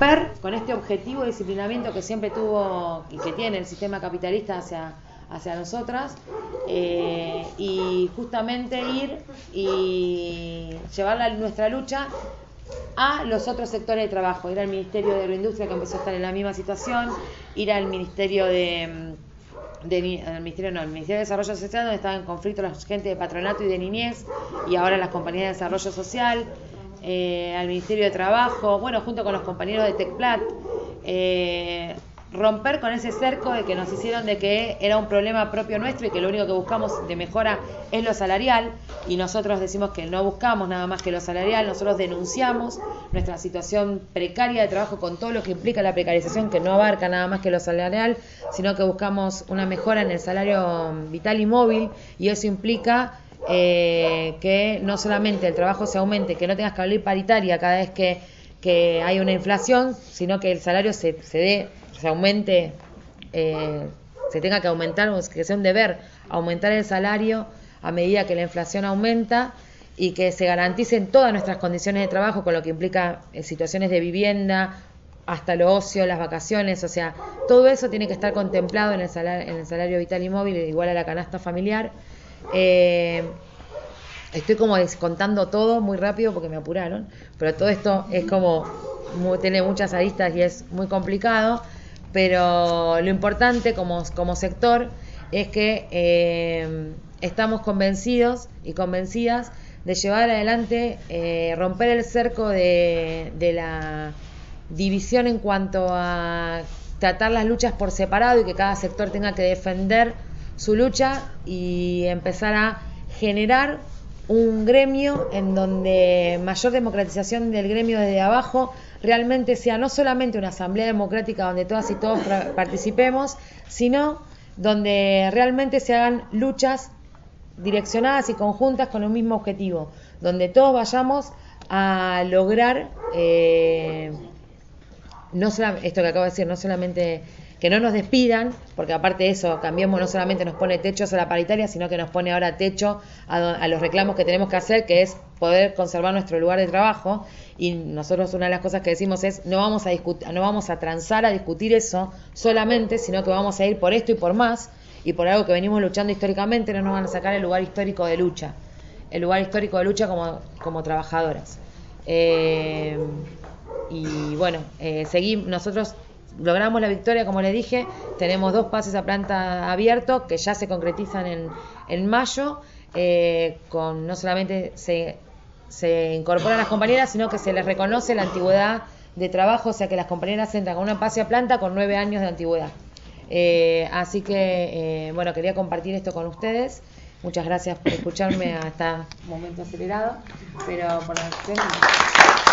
romper con este objetivo de disciplinamiento que siempre tuvo y que tiene el sistema capitalista hacia nosotras, y justamente ir y llevar nuestra lucha a los otros sectores de trabajo, ir al Ministerio de Agroindustria, que empezó a estar en la misma situación, ir al Ministerio el Ministerio de Desarrollo Social, donde estaban en conflicto la gente de patronato y de niñez, y ahora las compañías de desarrollo social, al Ministerio de Trabajo, bueno, junto con los compañeros de Tecplat, romper con ese cerco de que nos hicieron de que era un problema propio nuestro y que lo único que buscamos de mejora es lo salarial, y nosotros decimos que no buscamos nada más que lo salarial. Nosotros denunciamos nuestra situación precaria de trabajo con todo lo que implica la precarización, que no abarca nada más que lo salarial, sino que buscamos una mejora en el salario vital y móvil, y eso implica que no solamente el trabajo se aumente, que no tengas que abrir paritaria cada vez que hay una inflación, sino que el salario se aumente, se tenga que aumentar, que sea un deber aumentar el salario a medida que la inflación aumenta, y que se garanticen todas nuestras condiciones de trabajo, con lo que implica situaciones de vivienda, hasta lo ocio, las vacaciones, o sea, todo eso tiene que estar contemplado en el salario vital y móvil, igual a la canasta familiar. Estoy como descontando todo muy rápido porque me apuraron, pero todo esto es como tiene muchas aristas y es muy complicado, pero lo importante como sector es que estamos convencidos y convencidas de llevar adelante, romper el cerco de la división en cuanto a tratar las luchas por separado, y que cada sector tenga que defender su lucha, y empezar a generar un gremio en donde mayor democratización del gremio desde abajo realmente sea no solamente una asamblea democrática donde todas y todos participemos, sino donde realmente se hagan luchas direccionadas y conjuntas con un mismo objetivo, donde todos vayamos a lograr esto que acabo de decir, no solamente que no nos despidan, porque aparte de eso, Cambiemos no solamente nos pone techos a la paritaria, sino que nos pone ahora techo a los reclamos que tenemos que hacer, que es poder conservar nuestro lugar de trabajo. Y nosotros una de las cosas que decimos es no vamos a transar a discutir eso solamente, sino que vamos a ir por esto y por más, y por algo que venimos luchando históricamente. No nos van a sacar el lugar histórico de lucha, como trabajadoras. Y bueno, nosotros logramos la victoria, como les dije. Tenemos 2 pases a planta abiertos que ya se concretizan en mayo, no solamente se incorporan las compañeras, sino que se les reconoce la antigüedad de trabajo, o sea que las compañeras entran con una pase a planta con 9 años de antigüedad. Así que, bueno, quería compartir esto con ustedes. Muchas gracias por escucharme hasta momento acelerado, pero por la